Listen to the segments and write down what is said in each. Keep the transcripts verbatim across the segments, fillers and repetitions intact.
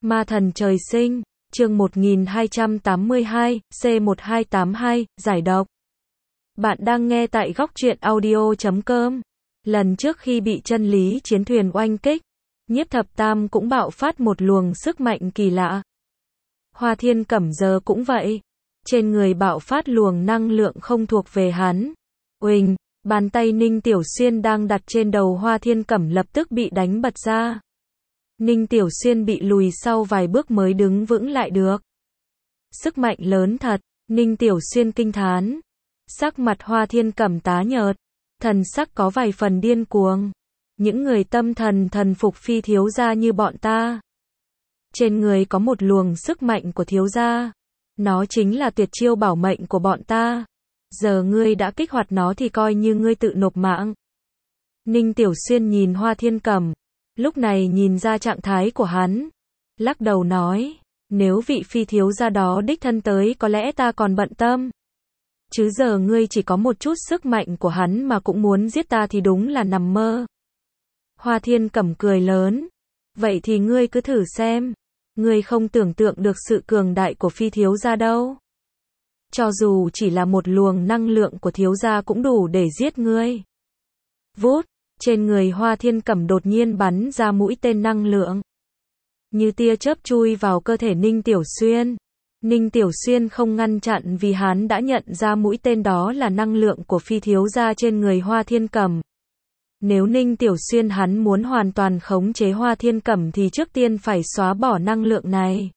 Ma thần trời sinh, chương một nghìn hai trăm tám mươi hai, C một hai tám hai, giải độc. Bạn đang nghe tại góc truyện audio chấm com. Lần trước khi bị chân lý chiến thuyền oanh kích, Nhiếp Thập Tam cũng bạo phát một luồng sức mạnh kỳ lạ. Hoa Thiên Cẩm giờ cũng vậy. Trên người bạo phát luồng năng lượng không thuộc về hắn. Uỳnh, bàn tay Ninh Tiểu Xuyên đang đặt trên đầu Hoa Thiên Cẩm lập tức bị đánh bật ra. Ninh Tiểu Xuyên bị lùi sau vài bước mới đứng vững lại được. Sức mạnh lớn thật, Ninh Tiểu Xuyên kinh thán. Sắc mặt Hoa Thiên Cẩm tái nhợt, thần sắc có vài phần điên cuồng. Những người tâm thần thần phục Phi thiếu gia như bọn ta. Trên người có một luồng sức mạnh của thiếu gia. Nó chính là tuyệt chiêu bảo mệnh của bọn ta. Giờ ngươi đã kích hoạt nó thì coi như ngươi tự nộp mạng. Ninh Tiểu Xuyên nhìn Hoa Thiên Cẩm, lúc này nhìn ra trạng thái của hắn, lắc đầu nói, nếu vị Phi thiếu gia đó đích thân tới có lẽ ta còn bận tâm. Chứ giờ ngươi chỉ có một chút sức mạnh của hắn mà cũng muốn giết ta thì đúng là nằm mơ. Hoa Thiên Cẩm cười lớn, vậy thì ngươi cứ thử xem, ngươi không tưởng tượng được sự cường đại của Phi thiếu gia đâu. Cho dù chỉ là một luồng năng lượng của thiếu gia cũng đủ để giết ngươi. Vút, trên người Hoa Thiên Cẩm đột nhiên bắn ra mũi tên năng lượng. Như tia chớp chui vào cơ thể Ninh Tiểu Xuyên. Ninh Tiểu Xuyên không ngăn chặn vì hắn đã nhận ra mũi tên đó là năng lượng của Phi thiếu gia trên người Hoa Thiên Cẩm. Nếu Ninh Tiểu Xuyên hắn muốn hoàn toàn khống chế Hoa Thiên Cẩm thì trước tiên phải xóa bỏ năng lượng này.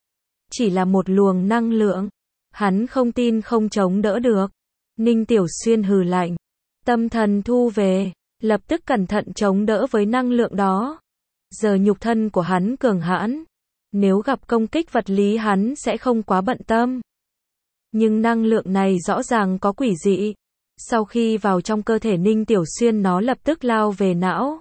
Chỉ là một luồng năng lượng, hắn không tin không chống đỡ được. Ninh Tiểu Xuyên hừ lạnh, tâm thần thu về, lập tức cẩn thận chống đỡ với năng lượng đó. Giờ nhục thân của hắn cường hãn, nếu gặp công kích vật lý hắn sẽ không quá bận tâm. Nhưng năng lượng này rõ ràng có quỷ dị. Sau khi vào trong cơ thể Ninh Tiểu Xuyên nó lập tức lao về não.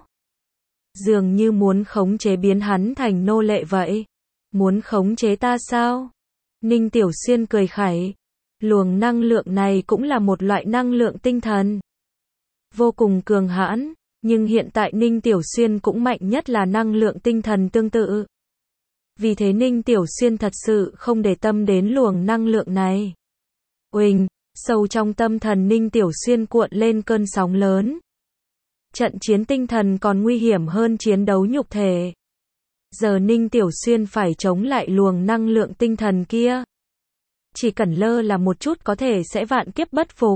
Dường như muốn khống chế biến hắn thành nô lệ vậy. Muốn khống chế ta sao? Ninh Tiểu Xuyên cười khẩy. Luồng năng lượng này cũng là một loại năng lượng tinh thần. Vô cùng cường hãn, nhưng hiện tại Ninh Tiểu Xuyên cũng mạnh nhất là năng lượng tinh thần tương tự. Vì thế Ninh Tiểu Xuyên thật sự không để tâm đến luồng năng lượng này. Uỳnh, sâu trong tâm thần Ninh Tiểu Xuyên cuộn lên cơn sóng lớn. Trận chiến tinh thần còn nguy hiểm hơn chiến đấu nhục thể. Giờ Ninh Tiểu Xuyên phải chống lại luồng năng lượng tinh thần kia. Chỉ cần lơ là một chút có thể sẽ vạn kiếp bất phục.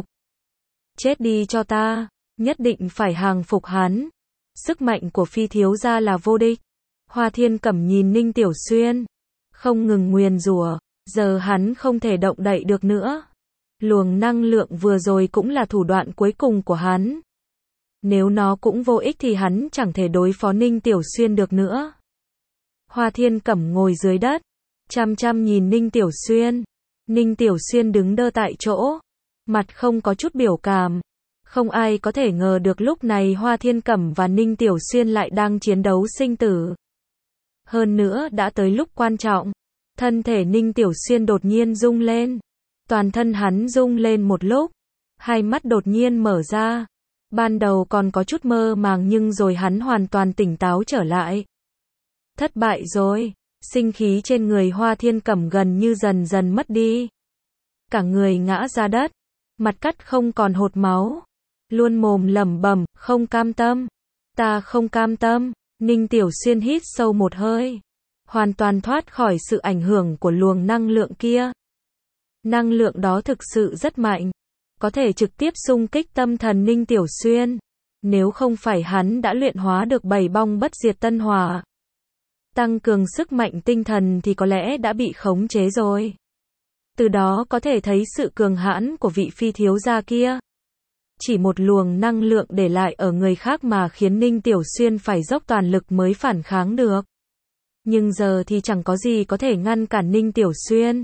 Chết đi cho ta, nhất định phải hàng phục hắn. Sức mạnh của Phi thiếu gia là vô địch. Hoa Thiên Cẩm nhìn Ninh Tiểu Xuyên, không ngừng nguyền rủa, giờ hắn không thể động đậy được nữa. Luồng năng lượng vừa rồi cũng là thủ đoạn cuối cùng của hắn. Nếu nó cũng vô ích thì hắn chẳng thể đối phó Ninh Tiểu Xuyên được nữa. Hoa Thiên Cẩm ngồi dưới đất, chăm chăm nhìn Ninh Tiểu Xuyên. Ninh Tiểu Xuyên đứng đơ tại chỗ, mặt không có chút biểu cảm. Không ai có thể ngờ được lúc này Hoa Thiên Cẩm và Ninh Tiểu Xuyên lại đang chiến đấu sinh tử. Hơn nữa đã tới lúc quan trọng, thân thể Ninh Tiểu Xuyên đột nhiên rung lên. Toàn thân hắn rung lên một lúc, hai mắt đột nhiên mở ra. Ban đầu còn có chút mơ màng nhưng rồi hắn hoàn toàn tỉnh táo trở lại. Thất bại rồi, sinh khí trên người Hoa Thiên Cẩm gần như dần dần mất đi. Cả người ngã ra đất, mặt cắt không còn hột máu. Luôn mồm lẩm bẩm, không cam tâm. Ta không cam tâm. Ninh Tiểu Xuyên hít sâu một hơi. Hoàn toàn thoát khỏi sự ảnh hưởng của luồng năng lượng kia. Năng lượng đó thực sự rất mạnh. Có thể trực tiếp xung kích tâm thần Ninh Tiểu Xuyên. Nếu không phải hắn đã luyện hóa được bảy bong bất diệt tân hỏa. Tăng cường sức mạnh tinh thần thì có lẽ đã bị khống chế rồi. Từ đó có thể thấy sự cường hãn của vị Phi thiếu gia kia. Chỉ một luồng năng lượng để lại ở người khác mà khiến Ninh Tiểu Xuyên phải dốc toàn lực mới phản kháng được. Nhưng giờ thì chẳng có gì có thể ngăn cản Ninh Tiểu Xuyên.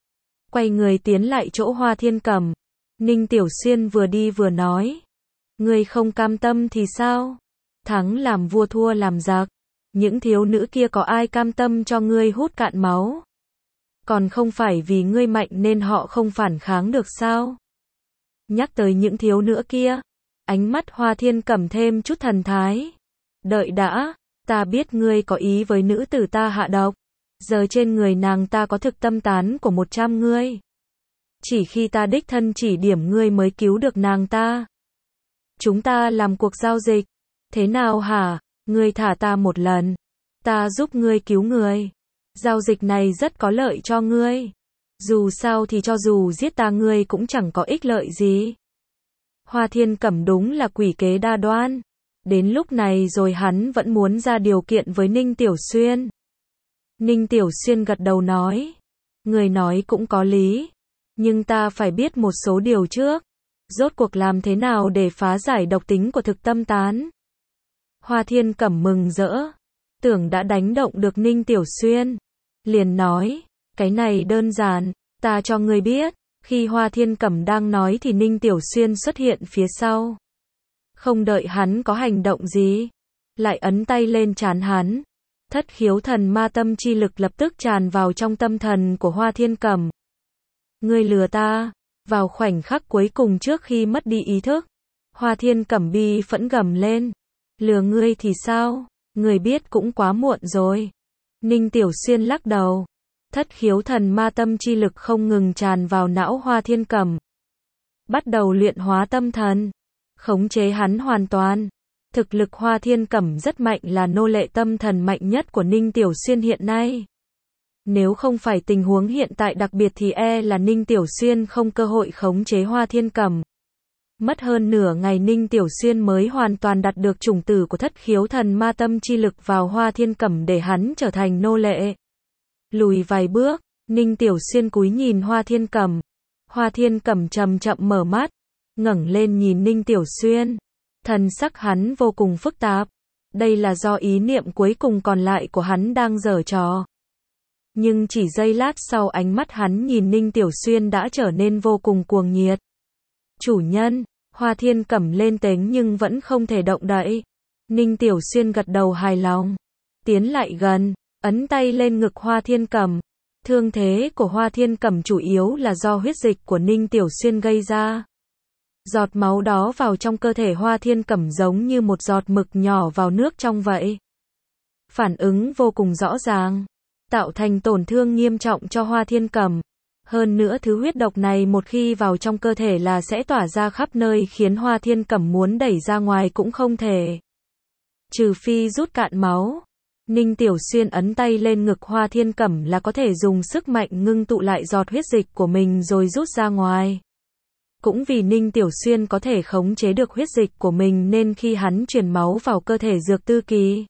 Quay người tiến lại chỗ Hoa Thiên Cẩm. Ninh Tiểu Xuyên vừa đi vừa nói. Ngươi không cam tâm thì sao? Thắng làm vua thua làm giặc. Những thiếu nữ kia có ai cam tâm cho ngươi hút cạn máu? Còn không phải vì ngươi mạnh nên họ không phản kháng được sao? Nhắc tới những thiếu nữ kia, ánh mắt Hoa Thiên Cẩm thêm chút thần thái. Đợi đã, ta biết ngươi có ý với nữ tử ta hạ độc. Giờ trên người nàng ta có thực tâm tán của một trăm ngươi. Chỉ khi ta đích thân chỉ điểm ngươi mới cứu được nàng ta. Chúng ta làm cuộc giao dịch. Thế nào hả? Ngươi thả ta một lần. Ta giúp ngươi cứu người. Giao dịch này rất có lợi cho ngươi. Dù sao thì cho dù giết ta ngươi cũng chẳng có ích lợi gì. Hoa Thiên Cẩm đúng là quỷ kế đa đoan. Đến lúc này rồi hắn vẫn muốn ra điều kiện với Ninh Tiểu Xuyên. Ninh Tiểu Xuyên gật đầu nói. Người nói cũng có lý. Nhưng ta phải biết một số điều trước. Rốt cuộc làm thế nào để phá giải độc tính của thực tâm tán? Hoa Thiên Cẩm mừng rỡ. Tưởng đã đánh động được Ninh Tiểu Xuyên. Liền nói. Cái này đơn giản. Ta cho ngươi biết. Khi Hoa Thiên Cẩm đang nói thì Ninh Tiểu Xuyên xuất hiện phía sau. Không đợi hắn có hành động gì. Lại ấn tay lên trán hắn. Thất khiếu thần ma tâm chi lực lập tức tràn vào trong tâm thần của Hoa Thiên Cẩm. Ngươi lừa ta. Vào khoảnh khắc cuối cùng trước khi mất đi ý thức. Hoa Thiên Cẩm bi phẫn gầm lên. Lừa ngươi thì sao? Ngươi biết cũng quá muộn rồi. Ninh Tiểu Xuyên lắc đầu. Thất khiếu thần ma tâm chi lực không ngừng tràn vào não Hoa Thiên Cẩm. Bắt đầu luyện hóa tâm thần. Khống chế hắn hoàn toàn. Thực lực Hoa Thiên Cẩm rất mạnh, là nô lệ tâm thần mạnh nhất của Ninh Tiểu Xuyên hiện nay. Nếu không phải tình huống hiện tại đặc biệt thì e là Ninh Tiểu Xuyên không cơ hội khống chế Hoa Thiên Cẩm. Mất hơn nửa ngày Ninh Tiểu Xuyên mới hoàn toàn đặt được chủng tử của thất khiếu thần ma tâm chi lực vào Hoa Thiên Cẩm để hắn trở thành nô lệ. Lùi vài bước, Ninh Tiểu Xuyên cúi nhìn Hoa Thiên Cẩm. Hoa Thiên Cẩm chậm chậm mở mắt, ngẩng lên nhìn Ninh Tiểu Xuyên. Thần sắc hắn vô cùng phức tạp. Đây là do ý niệm cuối cùng còn lại của hắn đang giở trò. Nhưng chỉ giây lát sau ánh mắt hắn nhìn Ninh Tiểu Xuyên đã trở nên vô cùng cuồng nhiệt. Chủ nhân, Hoa Thiên Cẩm lên tiếng nhưng vẫn không thể động đậy. Ninh Tiểu Xuyên gật đầu hài lòng. Tiến lại gần, ấn tay lên ngực Hoa Thiên Cẩm. Thương thế của Hoa Thiên Cẩm chủ yếu là do huyết dịch của Ninh Tiểu Xuyên gây ra. Giọt máu đó vào trong cơ thể Hoa Thiên Cẩm giống như một giọt mực nhỏ vào nước trong vậy. Phản ứng vô cùng rõ ràng, tạo thành tổn thương nghiêm trọng cho Hoa Thiên Cẩm. Hơn nữa thứ huyết độc này một khi vào trong cơ thể là sẽ tỏa ra khắp nơi, khiến Hoa Thiên Cẩm muốn đẩy ra ngoài cũng không thể. Trừ phi rút cạn máu. Ninh Tiểu Xuyên ấn tay lên ngực Hoa Thiên Cẩm là có thể dùng sức mạnh ngưng tụ lại giọt huyết dịch của mình rồi rút ra ngoài. Cũng vì Ninh Tiểu Xuyên có thể khống chế được huyết dịch của mình nên khi hắn truyền máu vào cơ thể Dược Tư Kỳ,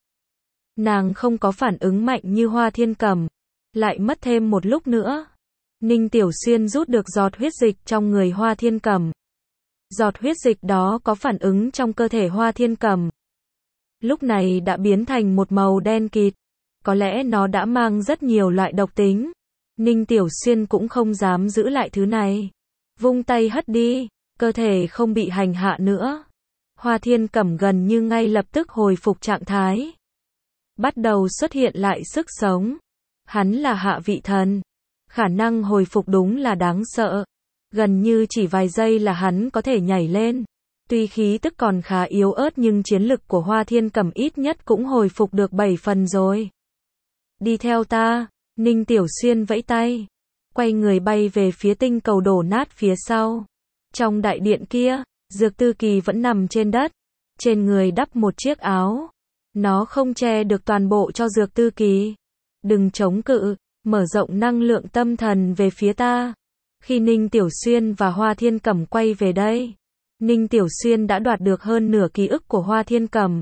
nàng không có phản ứng mạnh như Hoa Thiên Cẩm. Lại mất thêm một lúc nữa. Ninh Tiểu Xuyên rút được giọt huyết dịch trong người Hoa Thiên Cẩm. Giọt huyết dịch đó có phản ứng trong cơ thể Hoa Thiên Cẩm. Lúc này đã biến thành một màu đen kịt. Có lẽ nó đã mang rất nhiều loại độc tính. Ninh Tiểu Xuyên cũng không dám giữ lại thứ này. Vung tay hất đi, cơ thể không bị hành hạ nữa. Hoa Thiên Cẩm gần như ngay lập tức hồi phục trạng thái. Bắt đầu xuất hiện lại sức sống. Hắn là hạ vị thần. Khả năng hồi phục đúng là đáng sợ. Gần như chỉ vài giây là hắn có thể nhảy lên. Tuy khí tức còn khá yếu ớt nhưng chiến lực của Hoa Thiên Cẩm ít nhất cũng hồi phục được bảy phần rồi. Đi theo ta, Ninh Tiểu Xuyên vẫy tay. Quay người bay về phía tinh cầu đổ nát phía sau. Trong đại điện kia, Dược Tư Kỳ vẫn nằm trên đất. Trên người đắp một chiếc áo. Nó không che được toàn bộ cho Dược Tư Kỳ. Đừng chống cự, mở rộng năng lượng tâm thần về phía ta. Khi Ninh Tiểu Xuyên và Hoa Thiên Cẩm quay về đây, Ninh Tiểu Xuyên đã đoạt được hơn nửa ký ức của Hoa Thiên Cẩm.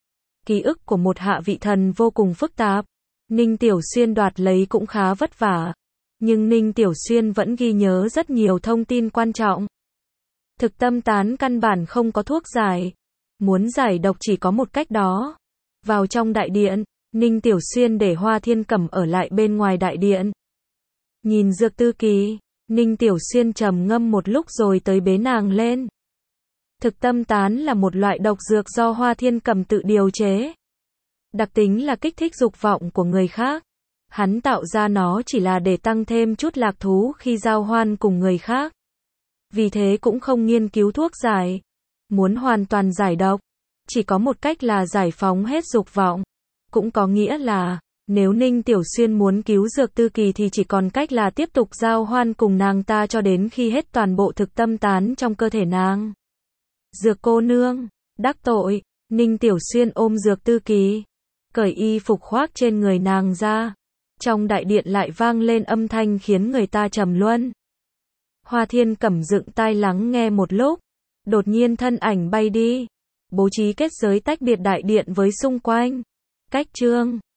Ký ức của một hạ vị thần vô cùng phức tạp. Ninh Tiểu Xuyên đoạt lấy cũng khá vất vả. Nhưng Ninh Tiểu Xuyên vẫn ghi nhớ rất nhiều thông tin quan trọng. Thực tâm tán căn bản không có thuốc giải. Muốn giải độc chỉ có một cách đó. Vào trong đại điện, Ninh Tiểu Xuyên để Hoa Thiên Cẩm ở lại bên ngoài đại điện. Nhìn Dược Tư Kỳ, Ninh Tiểu Xuyên trầm ngâm một lúc rồi tới bế nàng lên. Thực tâm tán là một loại độc dược do Hoa Thiên Cẩm tự điều chế. Đặc tính là kích thích dục vọng của người khác. Hắn tạo ra nó chỉ là để tăng thêm chút lạc thú khi giao hoan cùng người khác. Vì thế cũng không nghiên cứu thuốc giải. Muốn hoàn toàn giải độc, chỉ có một cách là giải phóng hết dục vọng. Cũng có nghĩa là, Nếu Ninh Tiểu Xuyên muốn cứu Dược Tư Kỳ thì chỉ còn cách là tiếp tục giao hoan cùng nàng ta cho đến khi hết toàn bộ thực tâm tán trong cơ thể nàng. Dược cô nương, đắc tội, Ninh Tiểu Xuyên ôm Dược Tư Kỳ, cởi y phục khoác trên người nàng ra. Trong đại điện lại vang lên âm thanh khiến người ta trầm luân. Hoa Thiên Cẩm dựng tai lắng nghe một lúc, đột nhiên thân ảnh bay đi, bố trí kết giới tách biệt đại điện với xung quanh. Cách chương